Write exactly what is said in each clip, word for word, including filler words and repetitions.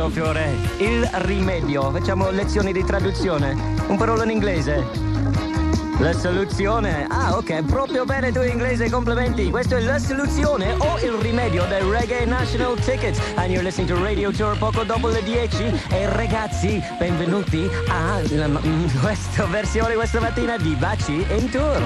rimedio, Fiore. Il rimedio. Facciamo lezioni di traduzione. Un parola in inglese. La soluzione? Ah, ok, proprio bene tu in inglese, complimenti. Questo è la soluzione o il rimedio del Reggae National Tickets. And you're listening to Radio Tour poco dopo le dieci. E ragazzi, benvenuti a la, questa versione questa mattina di Baci in Tour.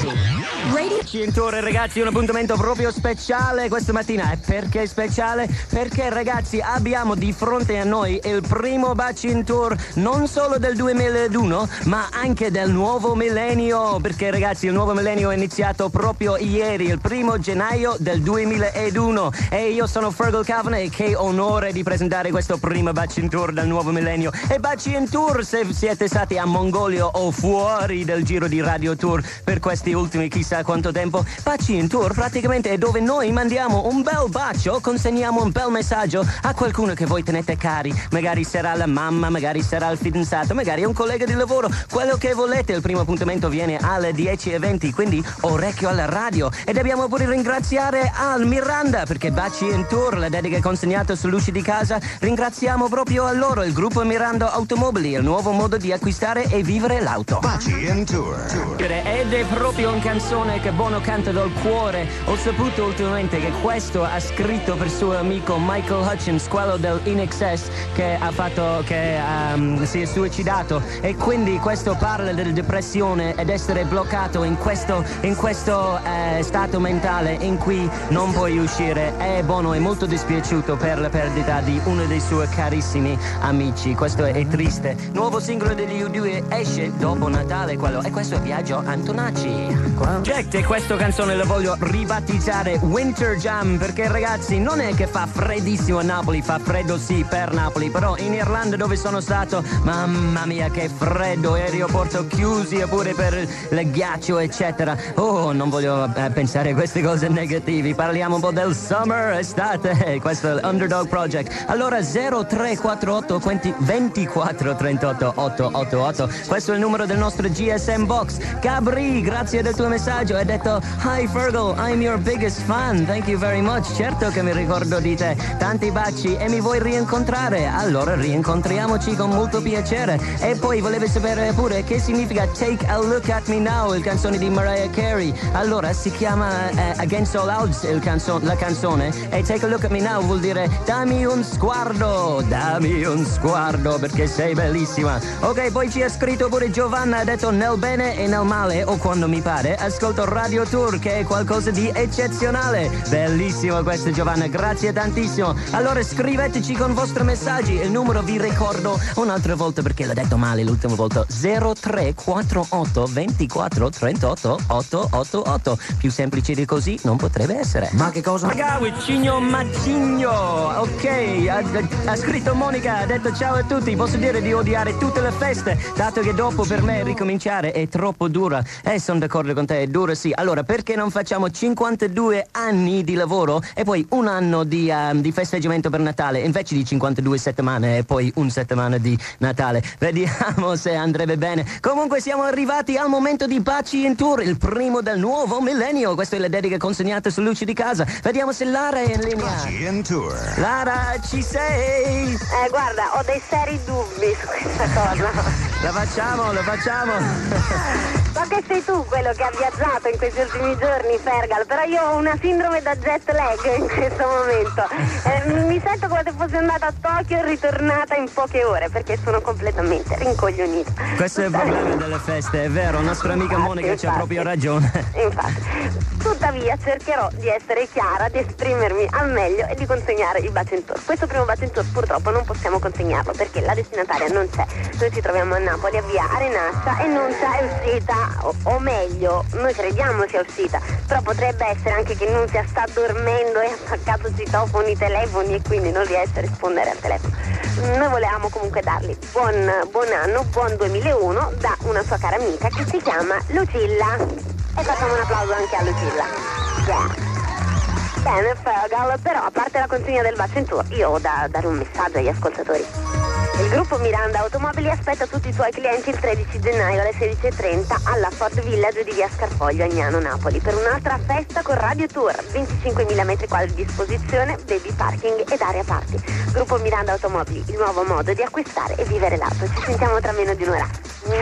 Radio in Tour, ragazzi, un appuntamento proprio speciale questa mattina. E perché speciale? Perché, ragazzi, abbiamo di fronte a noi il primo Baci in Tour non solo del duemilauno, ma anche del nuovo millennio. Perché, ragazzi, il nuovo millennio è iniziato proprio ieri, il primo gennaio del duemilauno. E io sono Fergal Cavanagh e che onore di presentare questo primo Baci in Tour del nuovo millennio. E Baci in Tour, se siete stati a Mongolia o fuori del giro di Radio Tour per questi ultimi chissà quanto tempo, Baci in Tour praticamente è dove noi mandiamo un bel bacio, consegniamo un bel messaggio a qualcuno che voi tenete cari. Magari sarà la mamma, magari sarà il fidanzato, magari un collega di lavoro, quello che volete. Il primo appuntamento viene alle dieci e venti, quindi orecchio alla radio. E dobbiamo pure ringraziare al Miranda, perché Baci in Tour, la dedica consegnata sull'uscio di casa, ringraziamo proprio a loro, il gruppo Miranda Automobili, il nuovo modo di acquistare e vivere l'auto. Baci in Tour. Ed è proprio una canzone che Bono canta dal cuore. Ho saputo ultimamente che questo ha scritto per suo amico Michael Hutchence, quello del I N X S, che ha fatto, che um, si è suicidato, e quindi questo parla della depressione ed essere bloccato in questo, in questo eh, stato mentale in cui non puoi uscire. E Bono è molto dispiaciuto per la perdita di uno dei suoi carissimi amici. Questo è triste. Nuovo singolo degli U due esce dopo Natale, quello, e questo è Viaggio Antonacci. Jack, e questa canzone la voglio ribattizzare Winter Jam, perché, ragazzi, non è che fa freddissimo a Napoli, fa freddo sì per Napoli, però in Irlanda, dove sono stato, mamma mia che freddo, aeroporto chiusi pure per il ghiaccio eccetera. Oh, non voglio eh, pensare a queste cose negative, parliamo un po' del summer, estate. Questo è l'Underdog Project. Allora zero tre quattro otto ventiquattro trentotto ottocentotto, questo è il numero del nostro G S M box. Gabri, grazie del tuo messaggio, hai detto hi Fergal, I'm your biggest fan, thank you very much. Certo che mi ricordo di te, tanti baci, e mi vuoi rincontrare? Allora rincontriamoci con molto piacere. E poi volevo sapere pure che significa Take a Look at Me Now, il canzone di Mariah Carey. Allora si chiama eh, Against All Odds il canzo- la canzone, e Take a Look at Me Now vuol dire dammi un sguardo, dammi un sguardo perché sei bellissima. Ok, poi ci ha scritto pure Giovanna, ha detto nel bene e nel male, o quando mi pare ascolto Radio Tour, che è qualcosa di eccezionale. Bellissimo questo, Giovanna, grazie tantissimo. Allora scriveteci con i vostri messaggi, il numero vi ricordo un'altra volta perché l'ho detto male l'ultima volta, zero tre quattro otto ventiquattro trentotto ottocentotto. Più semplice di così non potrebbe essere. Ma che cosa? Cigno Macigno, ok, ha, ha scritto Monica, ha detto ciao a tutti, posso dire di odiare tutte le feste, dato che dopo per me ricominciare è troppo dura. E eh, sono d'accordo con te, è dura sì. Allora perché non facciamo cinquantadue anni di lavoro e poi un anno di, uh, di festeggiamento per Natale, invece di cinquantadue settimane e poi un settimana di Natale? Vediamo se andrebbe bene. Comunque siamo arrivati al momento di Baci in Tour, il primo del nuovo millennio. Questa è la dedica consegnata su Luci di Casa. Vediamo se Lara è in linea. Baci in Tour. Lara, ci sei? Eh, guarda, ho dei seri dubbi su questa cosa. La facciamo, la facciamo. So che sei tu quello che ha viaggiato in questi ultimi giorni, Fergal, però io ho una sindrome da jet lag in questo momento. Eh, mi sento come se fossi andata a Tokyo e ritornata in poche ore, perché sono completamente rincoglionita. Questo è il problema delle feste, è vero, nostra amica Infatti, Monica infatti. c'ha proprio ragione. Infatti. Tuttavia cercherò di essere chiara, di esprimermi al meglio e di consegnare il Baci in Tour. Questo primo Baci in Tour purtroppo non possiamo consegnarlo perché la destinataria non c'è. Noi ci troviamo a Napoli, a via Arenaccia, e non c'è uscita, o, o meglio, noi crediamo sia uscita, però potrebbe essere anche che non sia sta dormendo e ha attaccato citofoni, telefoni, e quindi non riesce a rispondere al telefono. Noi volevamo comunque dargli buon, buon anno, buon duemilauno da una sua cara amica che si chiama Lucilla. E facciamo un applauso anche a Lucilla. Yeah. Bene, Fegal, però a parte la consegna del Bacen Tour, io ho da dare un messaggio agli ascoltatori. Il gruppo Miranda Automobili aspetta tutti i suoi clienti il tredici gennaio alle sedici e trenta alla Ford Village di via Scarfoglio, Agnano, Napoli, per un'altra festa con Radio Tour, venticinquemila metri quadri di disposizione, baby parking ed area party. Gruppo Miranda Automobili, il nuovo modo di acquistare e vivere l'auto. Ci sentiamo tra meno di un'ora.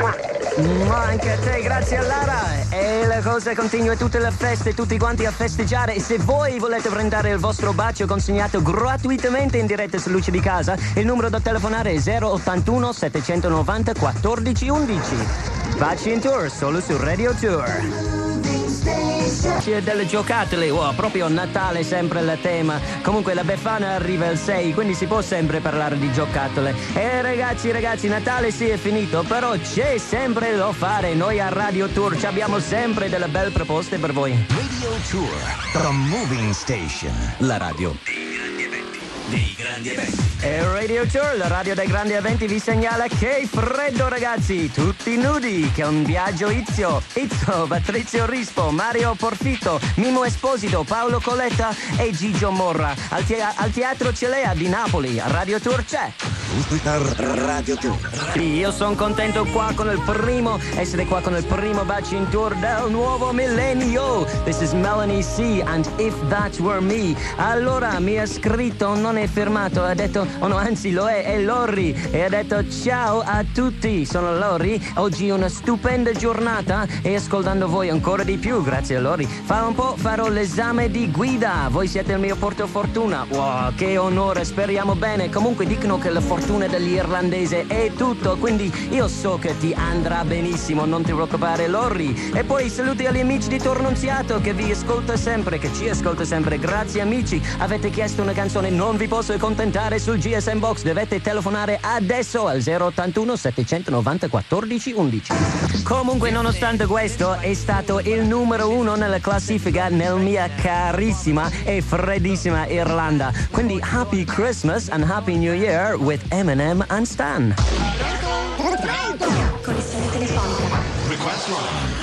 Ma anche a te, grazie a Lara. E la cosa continua, tutte le feste, tutti quanti a festeggiare. E se voi volete prendere il vostro bacio consegnato gratuitamente in diretta su Luce di Casa, il numero da telefonare è zero ottantuno settecentonovanta quattordici undici. Baci in tour solo su Radio Tour. C'è delle giocattole, wow, proprio Natale sempre il tema. Comunque la Befana arriva il sei, quindi si può sempre parlare di giocattole. E ragazzi, ragazzi, Natale sì è finito, però c'è sempre da fare. Noi a Radio Tour ci abbiamo sempre delle belle proposte per voi. Radio Tour, the moving station. La radio dei grandi eventi. E Radio Tour, la radio dei grandi eventi, vi segnala che freddo ragazzi, tutti nudi, che è un viaggio Izio, Izzo, Patrizio Rispo, Mario Porfitto, Mimo Esposito, Paolo Coletta e Gigio Morra. Al, te- al Teatro Celea di Napoli, a Radio Tour c'è. Radio Tour. Sì, io sono contento qua con il primo, essere qua con il primo Baci in Tour del nuovo millennio. This is Melanie C. and If That Were Me. Allora mi ha scritto, non è firmato, ha detto, oh no, anzi lo è, è Lorri, e ha detto ciao a tutti, sono Lorri, oggi è una stupenda giornata e ascoltando voi ancora di più, grazie a Lorri. Fra un po' farò l'esame di guida, voi siete il mio portafortuna, wow, che onore, speriamo bene. Comunque dicono che la fortuna dell'irlandese è tutto, quindi io so che ti andrà benissimo, non ti preoccupare Lorri. E poi saluti agli amici di Tornunziato che vi ascolta sempre, che ci ascolta sempre, grazie amici. Avete chiesto una canzone, non vi posso accontentare sul G S M Box, dovete telefonare adesso al zero ottantuno settecentonovanta quattordici undici. Comunque nonostante questo è stato il numero uno nella classifica nel mia carissima e freddissima Irlanda. Quindi Happy Christmas and Happy New Year with Eminem and Stan. Connessione telefonica. Request line.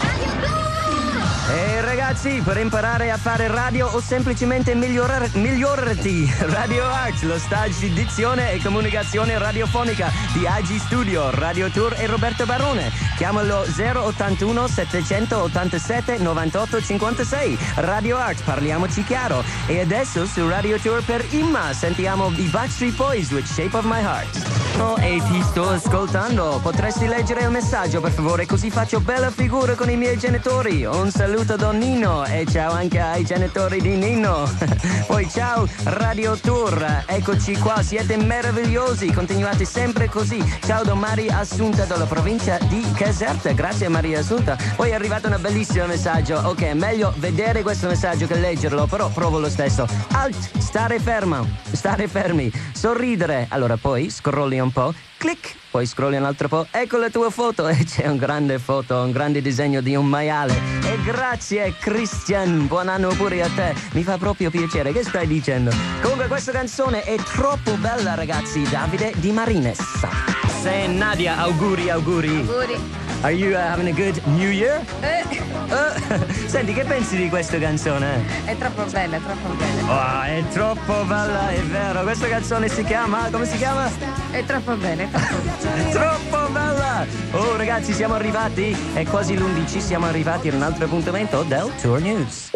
E ragazzi, per imparare a fare radio o semplicemente migliorar- migliorarti, Radio Arts, lo stage di dizione e comunicazione radiofonica di A G Studio, Radio Tour e Roberto Barone. Chiamalo zero ottantuno settecentottantasette novantotto cinquantasei. Radio Arts, parliamoci chiaro. E adesso su Radio Tour per Imma sentiamo i Backstreet Boys with Shape of My Heart. Oh, e ti sto ascoltando. Potresti leggere il messaggio, per favore, così faccio bella figura con i miei genitori. Un saluto Don Nino e ciao anche ai genitori di Nino. Poi ciao Radio Tour, eccoci qua, siete meravigliosi, continuate sempre così. Ciao da Maria Assunta dalla provincia di Caserta, grazie Maria Assunta. Poi è arrivato un bellissimo messaggio, ok, meglio vedere questo messaggio che leggerlo, però provo lo stesso. Alt, stare ferma, stare fermi, sorridere. Allora poi scrolli un po', clic, poi scrolli un altro po', ecco la tua foto e c'è un grande foto, un grande disegno di un maiale. E grazie Christian, buon anno pure a te, mi fa proprio piacere, che stai dicendo? Comunque questa canzone è troppo bella ragazzi, Davide Di Marines. Se Nadia, auguri, auguri. Auguri. Are you uh, having a good New Year? Eh, Uh, senti, che pensi di questa canzone? è troppo bella, è troppo bella. Oh, è troppo bella, è vero. Questa canzone si chiama, come si chiama? È troppo bella, è troppo bella. Troppo bella! Oh ragazzi, siamo arrivati, è quasi l'undici, siamo arrivati ad un altro appuntamento del Tour News.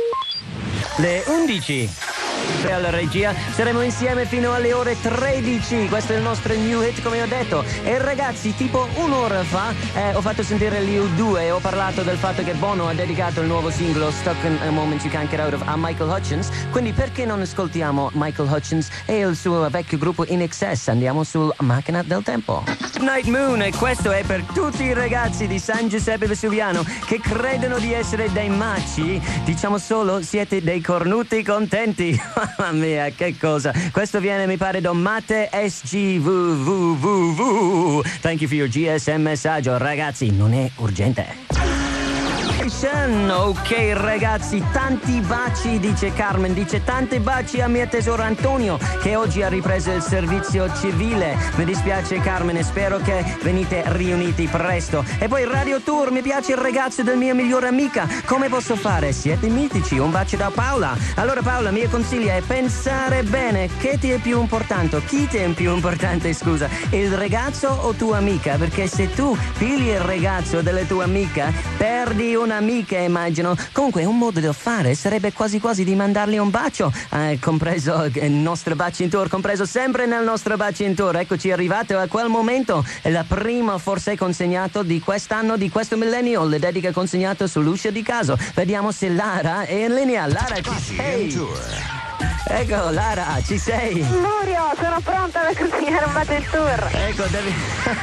Le undici. Alla regia saremo insieme fino alle ore tredici. Questo è il nostro new hit, come ho detto. E ragazzi, tipo un'ora fa eh, ho fatto sentire gli U due e ho parlato del fatto che Bono ha dedicato il nuovo singolo Stuck in a Moment You Can't Get Out Of a Michael Hutchence. Quindi perché non ascoltiamo Michael Hutchence e il suo vecchio gruppo In Excess? Andiamo sul Macchina del Tempo. Night Moon, e questo è per tutti i ragazzi di San Giuseppe Vesuviano che credono di essere dei maci. Diciamo solo siete dei cornuti contenti. Mamma mia, che cosa. Questo viene, mi pare, da Matte S G V V V V. Thank you for your G S M messaggio. Ragazzi, non è urgente. Station. Ok ragazzi, tanti baci, dice Carmen, dice tanti baci a mio tesoro Antonio che oggi ha ripreso il servizio civile. Mi dispiace Carmen e spero che venite riuniti presto. E poi Radio Tour, mi piace il ragazzo del mio migliore amica, come posso fare? Siete mitici. Un bacio da Paola. Allora Paola, mio consiglio è pensare bene, che ti è più importante? Chi ti è più importante, scusa? Il ragazzo o tua amica? Perché se tu pigli il ragazzo della tua amica, perdi un'amica, immagino. Comunque un modo da fare sarebbe quasi quasi di mandargli un bacio, eh, compreso il nostro Baci in Tour, compreso sempre nel nostro Baci in Tour. Eccoci arrivato a quel momento, è la prima forse consegnato di quest'anno, di questo millennio, le dediche consegnato sull'uscio di caso. Vediamo se Lara è in linea. Lara, ci sei? Ecco, Lara, ci sei? Murio, sono pronta per consegnare un bacio in tour. Ecco, devi...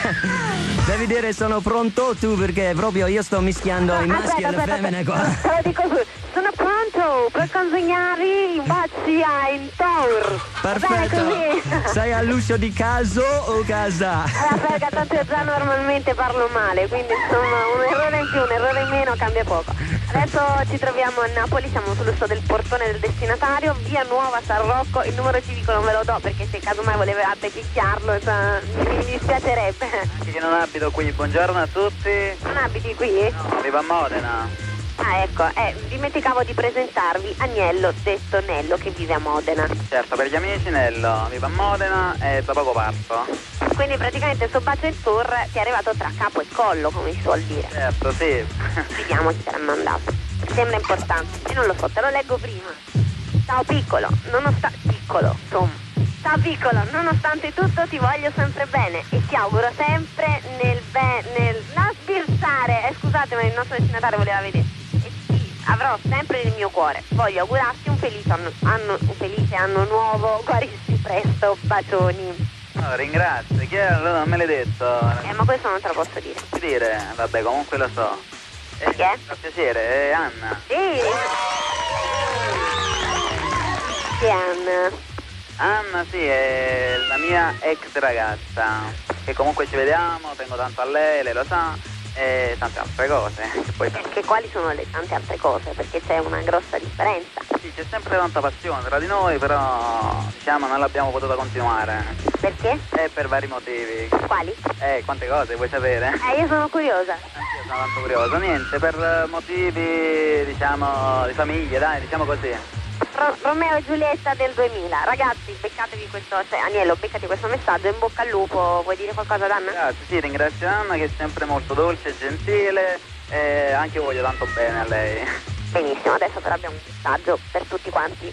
devi dire sono pronto tu, perché proprio io sto mischiando No, i maschi aspetta, e le aspetta, femmine qua. aspetta. Te lo dico su. Sono pronto per consegnare i baci a in tour. Perfetto. Bene così. Sei all'uscio di caso o casa? Allora, perché tanto io già normalmente parlo male, quindi insomma un errore in più, un errore in meno cambia poco. Adesso ci troviamo a Napoli, siamo sull'usto del portone del destinatario, via Nuova San Rocco. Il numero civico non ve lo do perché se casomai volevate picchiarlo, cioè, mi dispiacerebbe. Che non abito qui, buongiorno a tutti. Non abiti qui? No, vivo a Modena. Ah, ecco, eh, dimenticavo di presentarvi Agnello, detto Nello, che vive a Modena. Certo, per gli amici Nello, vivo a Modena e da poco parto. Quindi praticamente il suo bacio in tour ti è arrivato tra capo e collo, come si suol dire. Certo, sì. Vediamo chi te l'ha mandato. Sembra importante, io non lo so, te lo leggo prima. Ciao piccolo, nonostante... piccolo, insomma. Ciao piccolo, nonostante tutto ti voglio sempre bene e ti auguro sempre nel be... nel... non sbirzare, eh, scusate ma il nostro destinatario voleva vedere. E ti avrò sempre nel mio cuore. Voglio augurarti un felice anno, anno, un felice anno nuovo, guarisci presto, bacioni. No, ringrazio, chi è? Non me l'hai detto. Eh, ma questo non te lo posso dire. Che dire? Vabbè, comunque lo so. Eh, Chi è? Fa piacere, è Anna. Sì. Chi è Anna? Anna, sì, è la mia ex ragazza. Che comunque ci vediamo, tengo tanto a lei, lei lo sa. E tante altre cose. Che poi... Che quali sono le tante altre cose? Perché c'è una grossa differenza. Sì, c'è sempre tanta passione tra di noi, però diciamo non l'abbiamo potuta continuare. Perché? E per vari motivi. Quali? Eh, quante cose vuoi sapere? Eh, io sono curiosa. Anch'io sono tanto curioso. Niente, per motivi, diciamo, di famiglia, dai, diciamo così. Ro- Romeo e Giulietta del duemila. Ragazzi, beccatevi questo, cioè Agnello, beccati questo messaggio, in bocca al lupo. Vuoi dire qualcosa ad Anna? Grazie, sì, ringrazio Anna che è sempre molto dolce e gentile e anche io voglio tanto bene a lei. Benissimo, adesso però abbiamo un messaggio per tutti quanti.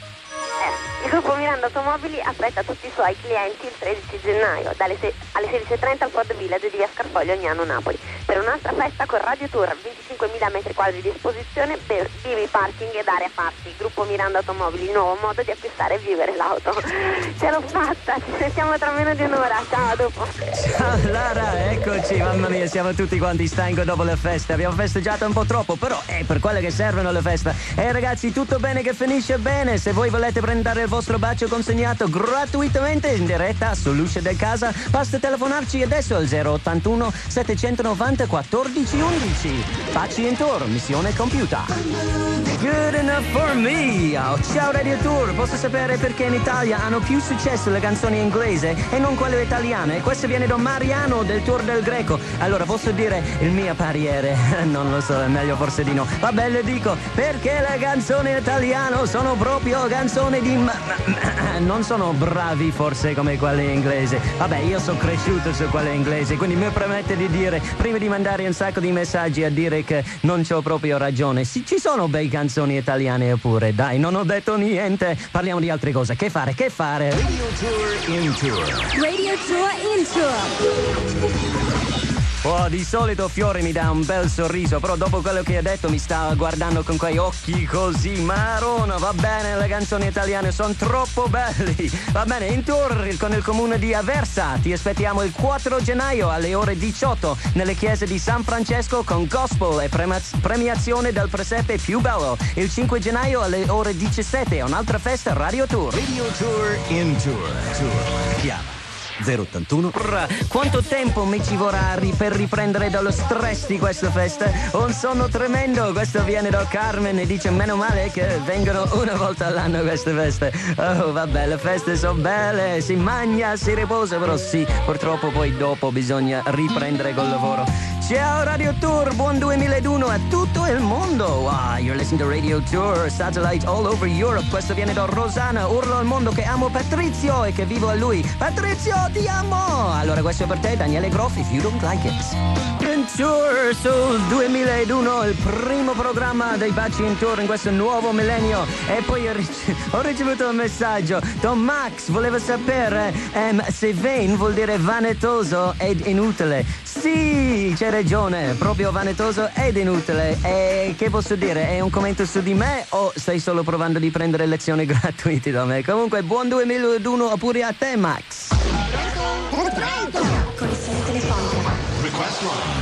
Eh, il gruppo Miranda Automobili aspetta tutti i suoi clienti il tredici gennaio dalle se- alle sedici e trenta al Ford Village di via Scarfoglio, Agnano, Napoli, per un'altra festa con Radio Tour, venticinquemila metri quadri di esposizione, be- vivi parking ed area party. Gruppo Miranda Automobili, il nuovo modo di acquistare e vivere l'auto. Ce l'ho fatta, ci sentiamo tra meno di un'ora. Ciao, a dopo. Ciao Lara, eccoci, mamma mia, siamo tutti quanti stanco dopo le feste. Abbiamo festeggiato un po' troppo, però è per quelle che servono le feste. E ragazzi, tutto bene che finisce bene. Se voi volete prendere il vostro bacio consegnato gratuitamente in diretta sull'uscio del casa, basta telefonarci adesso al zero ottantuno settecentonovanta quattordici undici. Baci in tour, missione compiuta. Good enough for me. Oh, ciao Radio Tour, posso sapere perché in Italia hanno più successo le canzoni inglese e non quelle italiane? Questo viene da Mariano del Tour del Greco. Allora posso dire il mio parere? Non lo so, è meglio forse di no. Vabbè, le dico perché le canzoni italiane sono proprio canzoni di ma, ma, non sono bravi forse come quelle inglesi. Vabbè, io sono cresciuto su quelle inglesi, quindi mi permette di dire, prima di mandare un sacco di messaggi a dire che non c'ho proprio ragione, sì, ci sono bei canzoni italiane pure, dai, non ho detto niente, parliamo di altre cose. Che fare, che fare? Radio Tour in Tour. Radio Tour in Tour. Oh, di solito Fiore mi dà un bel sorriso, però dopo quello che ha detto mi sta guardando con quei occhi così marona. Va bene, le canzoni italiane sono troppo belli. Va bene, in tour con il comune di Aversa ti aspettiamo il quattro gennaio alle ore diciotto nelle chiese di San Francesco con gospel e prema- premiazione del presepe più bello. Il cinque gennaio alle ore diciassette un'altra festa Radio Tour. Radio Tour in Tour. Tour. Chiama zero ottantuno. Quanto tempo mi ci vorrà ri- per riprendere dallo stress di questa festa? Un sonno tremendo, questo viene da Carmen e dice meno male che vengono una volta all'anno queste feste. Oh vabbè, le feste sono belle, si mangia, si riposa, però sì, purtroppo poi dopo bisogna riprendere col lavoro. Ciao Radio Tour, buon duemilauno a tutto il mondo. Wow, you're listening to Radio Tour, satellite all over Europe. Questo viene da Rosanna, urlo al mondo che amo Patrizio e che vivo a lui. Patrizio, ti amo! Allora questo è per te, Daniele Groff, if you don't like it. In tour sul duemilauno, il primo programma dei Baci in Tour in questo nuovo millennio. E poi ho, rice- ho ricevuto un messaggio. Don Max voleva sapere um, se vain vuol dire vanitoso ed inutile. Sì, c'è ragione, proprio vanitoso ed inutile. E che posso dire? È un commento su di me o stai solo provando di prendere lezioni gratuite da me? Comunque, buon duemilauno pure a te, Max. Connessione telefonica. Request line.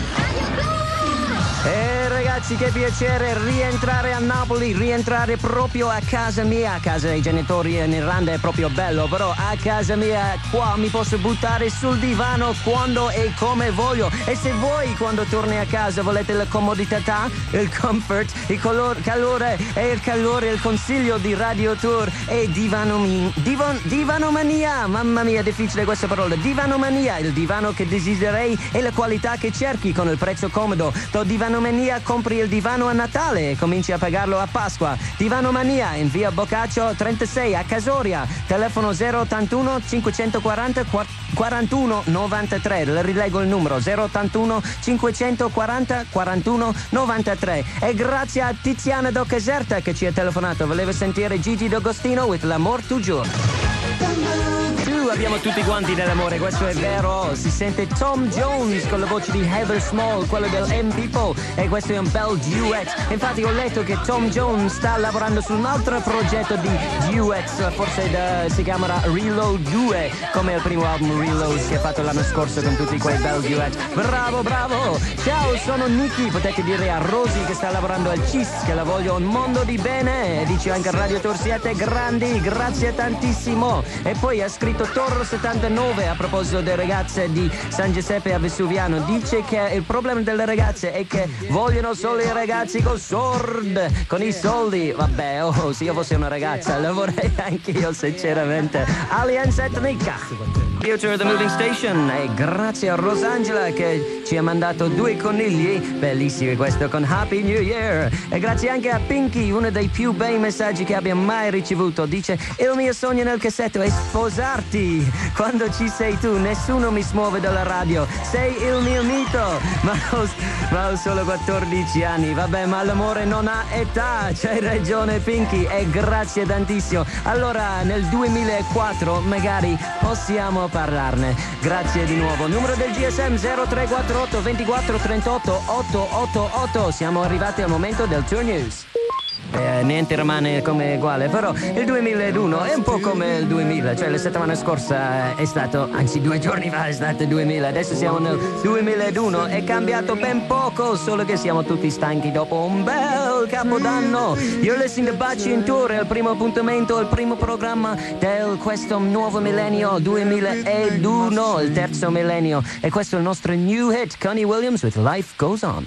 E ragazzi, che piacere rientrare a Napoli, rientrare proprio a casa mia. A casa dei genitori in Irlanda è proprio bello, però a casa mia qua mi posso buttare sul divano quando e come voglio. E se voi quando torni a casa volete la comodità, il comfort, il color, calore e il calore, il consiglio di Radio Tour e divanomania, divan, divanomania, mamma mia, difficile questa parola, divanomania, il divano che desiderei e la qualità che cerchi con il prezzo comodo. Do divanomania, compri il divano a Natale e cominci a pagarlo a Pasqua. Divanomania in via Boccaccio trentasei a Casoria, telefono zero ottantuno cinquecentoquaranta quarantuno novantatré. Le rilego il numero zero ottantuno cinquecentoquaranta quarantuno novantatré. E grazie a Tiziana do Caserta che ci ha telefonato, voleva sentire Gigi D'Agostino with L'Amour Toujours. Uh, abbiamo tutti quanti dell'amore, questo è vero. Si sente Tom Jones con la voce di Heather Small, quello del M-People, e questo è un bel duet. Infatti ho letto che Tom Jones sta lavorando su un altro progetto di duets, forse da, si chiamerà Reload due, come il primo album Reload che ha fatto l'anno scorso con tutti quei bel duet. Bravo, bravo! Ciao, sono Nicky, potete dire a Rosy che sta lavorando al C I S che la voglio un mondo di bene, e dice anche a Radio Tour siete grandi, grazie tantissimo. E poi ha scritto Torro settantanove a proposito delle ragazze di San Giuseppe a Vesuviano, dice che il problema delle ragazze è che vogliono solo i ragazzi con sord, con i soldi. Vabbè, oh, se io fossi una ragazza lo vorrei anche io sinceramente. Aliens Etnica Future The Moving Station, e grazie a Rosangela che ci ha mandato due conigli bellissimi, questo con Happy New Year. E grazie anche a Pinky, uno dei più bei messaggi che abbia mai ricevuto, dice il mio sogno nel cassetto è sposarti, quando ci sei tu nessuno mi smuove dalla radio, sei il mio mito, ma ho, ma ho solo quattordici anni. Vabbè, ma l'amore non ha età, c'hai ragione Pinky, e grazie tantissimo. Allora nel duemilaquattro magari possiamo parlarne. Grazie di nuovo. Numero del G S M zero tre quattro otto ventiquattro trentotto ottocentottantotto. Siamo arrivati al momento del Tour News. Eh, niente rimane come uguale, però il duemilauno è un po' come il duemila, cioè la settimana scorsa è stato, anzi due giorni fa è stato il duemila, adesso siamo nel duemilauno, è cambiato ben poco, solo che siamo tutti stanchi dopo un bel capodanno. You're listening to Baci in Tour, è il primo appuntamento, il primo programma del questo nuovo millennio duemilauno, il terzo millennio, e questo è il nostro new hit, Connie Williams with Life Goes On.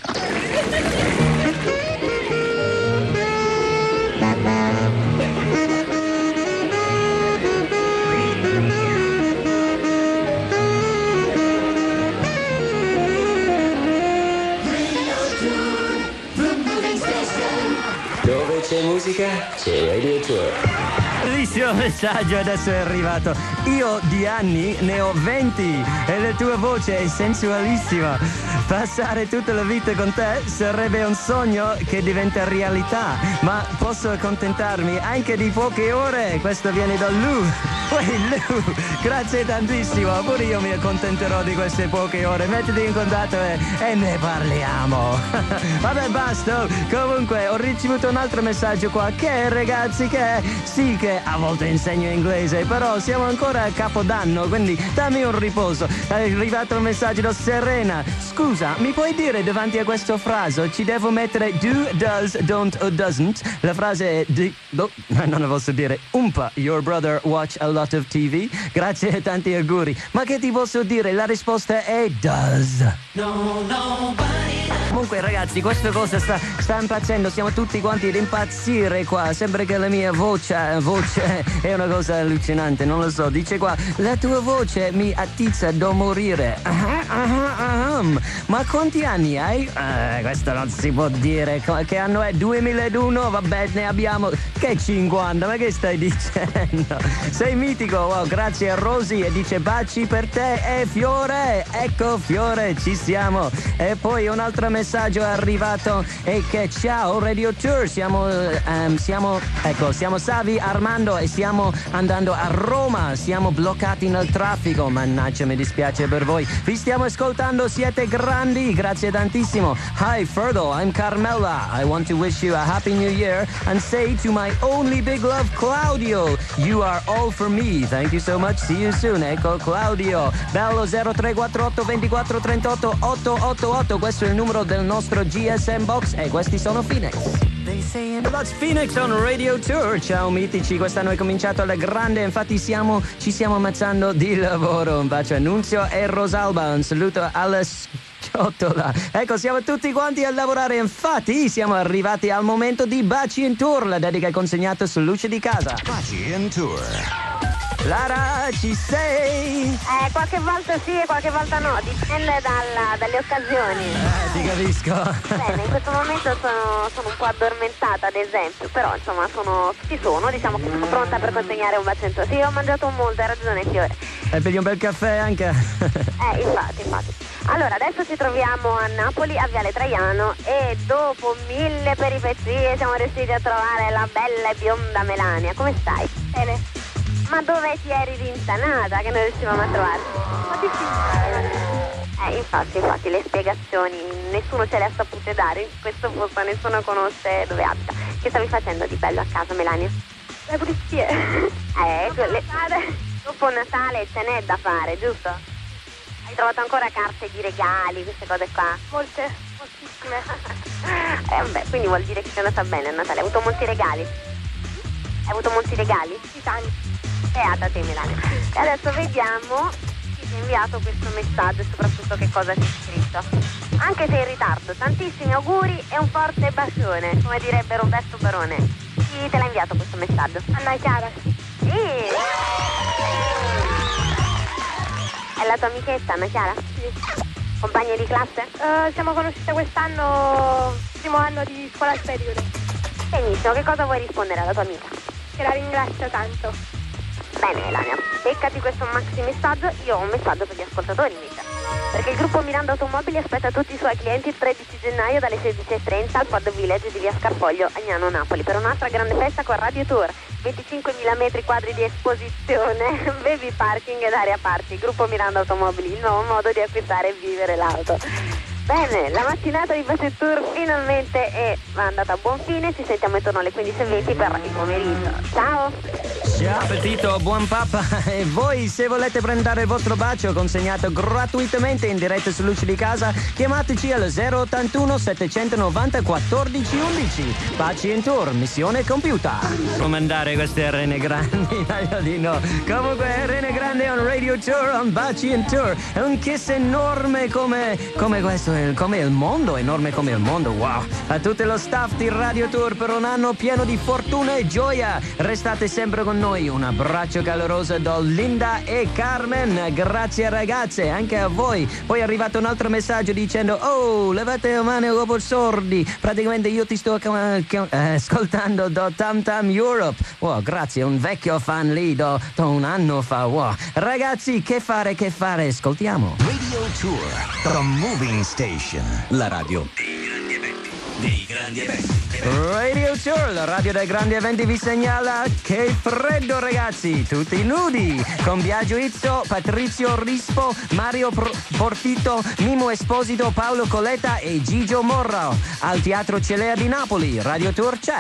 Dove c'è musica, c'è Radio Tour. Bellissimo messaggio, adesso è arrivato. Io di anni ne ho venti e la tua voce è sensualissima. Passare tutta la vita con te sarebbe un sogno che diventa realtà, ma posso accontentarmi anche di poche ore. Questo viene da Lou. Uè, Lou, grazie tantissimo. Pure io mi accontenterò di queste poche ore. Mettiti in contatto e, e ne parliamo. Vabbè, basta. Comunque ho ricevuto un altro messaggio qua, che ragazzi che sì che a volte insegno inglese, però siamo ancora ancora Capodanno, quindi dammi un riposo. È arrivato un messaggio da Serena. Scusa, mi puoi dire davanti a questo frase ci devo mettere do, does, don't o doesn't? La frase è di, no, non la posso dire. Umpa, your brother watch a lot of T V? Grazie e tanti auguri. Ma che ti posso dire? La risposta è does. No, nobody. Comunque ragazzi, questa cosa sta, sta impazzendo, siamo tutti quanti ad impazzire qua. Sembra che la mia voce, voce è una cosa allucinante, non lo so. Dice qua, la tua voce mi attizza da morire. Uh-huh, uh-huh, uh-huh. Ma quanti anni hai? Uh, questo non si può dire. Che anno è? duemilauno? Vabbè, ne abbiamo che cinquanta, ma che stai dicendo? Sei mitico, wow, grazie a Rosy e dice baci per te e Fiore. Ecco Fiore, ci siamo. E poi un altro messaggio è arrivato e che ciao Radio Tour, siamo, um, siamo, ecco, siamo Savi, Armando e stiamo andando a Roma, siamo bloccati nel traffico, mannaggia mi dispiace per voi, vi stiamo ascoltando, siete grandi, grazie tantissimo. Hi Fergal, I'm Carmela, I want to wish you a happy new year and say to my only big love Claudio, you are all for me, thank you so much, see you soon. Ecco Claudio, bello. Zero tre quattro otto ventiquattro trentotto ottocentottantaotto, questo è il numero del nostro G S M box e questi sono Phoenix. That's Phoenix on Radio Tour. Ciao mitici, quest'anno è cominciato alla grande, infatti siamo, ci stiamo ammazzando di lavoro. Un bacio a Nunzio e Rosalba, un saluto alla Ciotola. Ecco, siamo tutti quanti a lavorare, infatti siamo arrivati al momento di Baci in Tour, la dedica è consegnata su Luce di Casa. Baci in Tour. Lara, ci sei? Eh, qualche volta sì e qualche volta no, dipende dalla, dalle occasioni. Eh, ti capisco. Bene, in questo momento sono, sono un po' addormentata, ad esempio, però insomma sono, ci sono, diciamo che sono pronta per consegnare un bacetto. Sì, ho mangiato molto, hai ragione Fiore. E bevi un bel caffè anche? Eh, infatti, infatti. Allora, adesso ci troviamo a Napoli, a Viale Traiano, e dopo mille peripezie siamo riusciti a trovare la bella e bionda Melania. Come stai? Bene. Ma dove ti eri rintanata che non riuscivamo a trovarti? Ma difficile. Eh, infatti, infatti, le spiegazioni nessuno ce le ha sapute dare in questo posto, nessuno conosce dove abita. Che stavi facendo di bello a casa, Melania? Le pulizie. Eh, quelle... Dopo Natale ce n'è da fare, giusto? Hai trovato ancora carte di regali, queste cose qua? Molte, moltissime. eh, vabbè, quindi vuol dire che ti è andata bene a Natale. Hai avuto molti regali? Hai avuto molti regali? Sì, tanti. Beata te Melania. E adesso vediamo chi ti ha inviato questo messaggio e soprattutto che cosa ti ha scritto. Anche se in ritardo, tantissimi auguri e un forte bacione, come direbbe Roberto Barone. Chi te l'ha inviato questo messaggio? Anna Chiara. Sì. È la tua amichetta, Anna Chiara? Sì. Compagni di classe? Uh, siamo conosciute quest'anno, primo anno di scuola superiore. Benissimo, che cosa vuoi rispondere alla tua amica? Che la ringrazio tanto. Bene Melania, beccati questo maxi messaggio, io ho un messaggio per gli ascoltatori invece. Perché il gruppo Miranda Automobili aspetta tutti i suoi clienti il tredici gennaio dalle sedici e trenta al Pod Village di via Scarfoglio, Agnano, Napoli, per un'altra grande festa con Radio Tour, venticinquemila metri quadri di esposizione, baby parking ed area party. Gruppo Miranda Automobili, il nuovo modo di acquistare e vivere l'auto. Bene, la mattinata di Baci Tour finalmente è andata a buon fine, ci sentiamo intorno alle quindici e venti per il pomeriggio. Ciao! Ciao appetito, buon papa. E voi se volete prendere il vostro bacio consegnato gratuitamente in diretta su Luce di Casa, chiamateci al zero ottantuno settecentonovanta quattordici undici. Baci in Tour, missione compiuta. Come andare queste rene grandi? Meglio di no. Comunque rene grande on Radio Tour, on Baci in Tour. È un kiss enorme come, come questo, come il mondo, enorme come il mondo, wow. A tutto lo staff di Radio Tour per un anno pieno di fortuna e gioia. Restate sempre con noi. Un abbraccio caloroso da Linda e Carmen, grazie ragazze, anche a voi. Poi è arrivato un altro messaggio dicendo oh, levate le mani dopo sordi, praticamente io ti sto eh, ascoltando da Tam Tam Europe. Wow, grazie, un vecchio fan lì da, da un anno fa. Wow. Ragazzi, che fare, che fare, ascoltiamo Radio Tour, The Moving Station, la radio dei grandi eventi. Radio Tour, la radio dei grandi eventi vi segnala che freddo ragazzi, tutti nudi, con Biagio Izzo, Patrizio Rispo, Mario Pro- Portito, Mimo Esposito, Paolo Coletta e Gigio Morra. Al Teatro Celea di Napoli, Radio Tour c'è.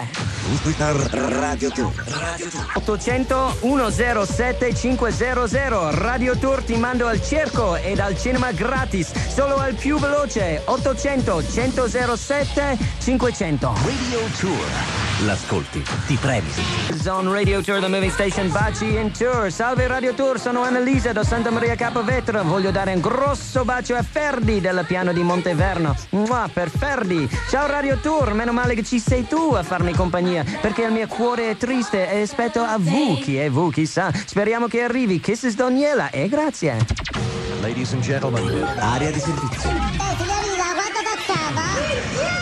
Radio Tour. Radio Tour. ottocento centosette cinquecento. Radio Tour ti mando al circo e dal cinema gratis, solo al più veloce. ottocento centosette cinquecento. Radio Tour. L'ascolti, ti premi. Zone Radio Tour, the moving station Baci in Tour. Salve Radio Tour, sono Annalisa da Santa Maria Capovetere. Voglio dare un grosso bacio a Ferdi del piano di Monteverno. Mua, per Ferdi. Ciao Radio Tour, meno male che ci sei tu a farmi compagnia, perché il mio cuore è triste e aspetto a V. Chi è V? Chissà. Speriamo che arrivi. Kisses Daniela e grazie. Ladies and gentlemen, area di servizio. Eh, signorina, quanto costava?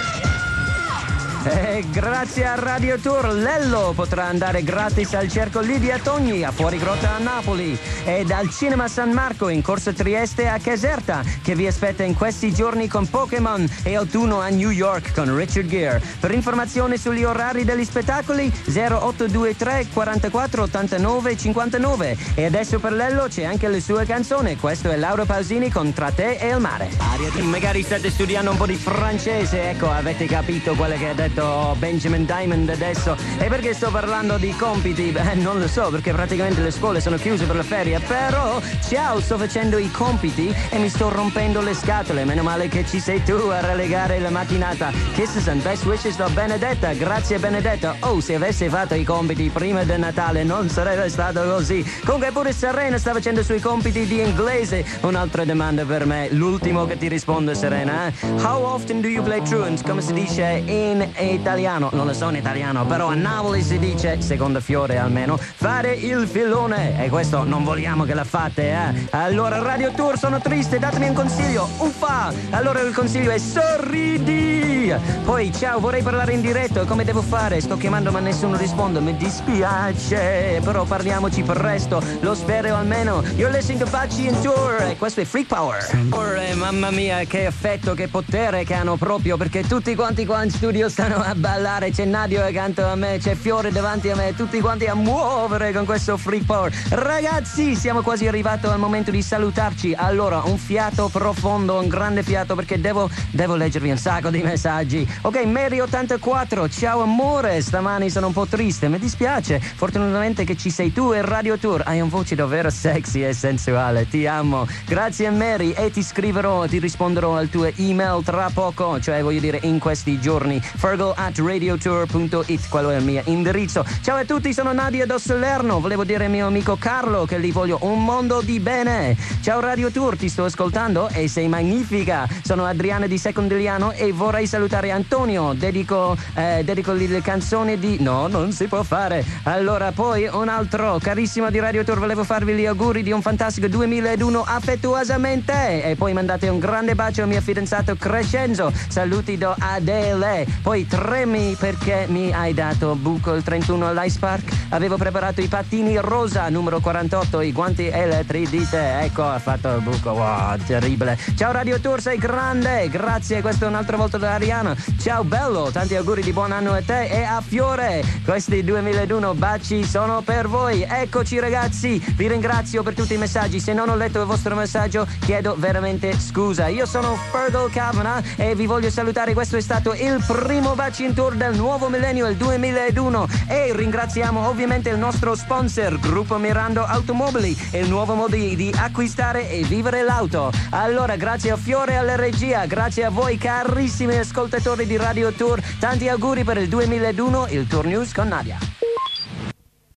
E grazie a Radio Tour Lello potrà andare gratis al Cerco Lidia Togni a Fuori Grotta a Napoli e dal Cinema San Marco in Corso Trieste a Caserta, che vi aspetta in questi giorni con Pokémon, e autunno a New York con Richard Gere. Per informazioni sugli orari degli spettacoli zero otto due tre quarantaquattro ottantanove cinquantanove. E adesso per Lello c'è anche le sue canzoni. Questo è Laura Pausini con Tra te e il mare. Magari state studiando un po' di francese, ecco, avete capito quello che ha detto Benjamin Diamond adesso. E perché sto parlando di compiti? Beh, non lo so, perché praticamente le scuole sono chiuse per la ferie. Però, ciao, sto facendo i compiti e mi sto rompendo le scatole. Meno male che ci sei tu a relegare la mattinata. Kisses and best wishes da Benedetta. Grazie Benedetta. Oh, se avessi fatto i compiti prima del Natale non sarebbe stato così. Comunque pure Serena sta facendo i suoi compiti di inglese. Un'altra domanda per me, l'ultimo che ti risponde, Serena, eh? How often do you play truant? Come si dice in italiano? Non lo so in italiano, però a Napoli si dice, secondo Fiore almeno, fare il filone. E questo non vogliamo che la fate, eh? Allora Radio Tour, sono triste, datemi un consiglio. Uffa! Allora il consiglio è sorridi. Poi ciao, vorrei parlare in diretto, come devo fare? Sto chiamando ma nessuno risponde, mi dispiace, però parliamoci presto, lo spero almeno. You're listening to Baci in Tour e questo è Freak Power. Oh, mamma mia, che effetto, che potere che hanno proprio, perché tutti quanti qua in studio stanno a ballare. C'è Nadio accanto a me, c'è Fiore davanti a me, tutti quanti a muovere con questo Freak Power. Ragazzi, siamo quasi arrivati al momento di salutarci. Allora, un fiato profondo, un grande fiato, perché devo, devo leggervi un sacco di messaggi. Ok, Mary ottantaquattro, ciao amore, stamani sono un po' triste, mi dispiace. Fortunatamente che ci sei tu e Radio Tour, hai un voce davvero sexy e sensuale, ti amo. Grazie Mary, e ti scriverò, ti risponderò al tuo email tra poco, cioè voglio dire in questi giorni. Fergal at radiotour punto it, quello è il mio indirizzo. Ciao a tutti, sono Nadia da Salerno. Volevo dire al mio amico Carlo che gli voglio un mondo di bene. Ciao Radio Tour, ti sto ascoltando e sei magnifica. Sono Adriana di Secondigliano e vorrei salutare Antonio. Dedico, eh, dedico le canzoni di... No, non si può fare. Allora, poi un altro carissimo di Radio Tour, volevo farvi gli auguri di un fantastico duemilauno affettuosamente. E poi mandate un grande bacio al mio fidanzato Crescenzo. Saluti da Adele. Poi tremi perché mi hai dato buco il trentuno all'Ice Park. Avevo preparato i pattini rosa numero quarantotto, i guanti elettridite. Ecco, ha fatto il buco. Wow, terribile. Ciao Radio Tour, sei grande. Grazie, questo è un'altra volta da Ariana. Ciao bello, tanti auguri di buon anno a te e a Fiore. Questi duemilauno baci sono per voi. Eccoci ragazzi, vi ringrazio per tutti i messaggi. Se non ho letto il vostro messaggio chiedo veramente scusa. Io sono Fergal Kavanagh e vi voglio salutare. Questo è stato il primo Baci in Tour del nuovo millennio, il duemilauno, e ringraziamo ovviamente il nostro sponsor Gruppo Mirando Automobili, il nuovo modo di acquistare e vivere l'auto. Allora grazie a Fiore alla regia, grazie a voi carissimi ascoltatori di Radio Tour, tanti auguri per il duemilauno, il Tour News con Nadia.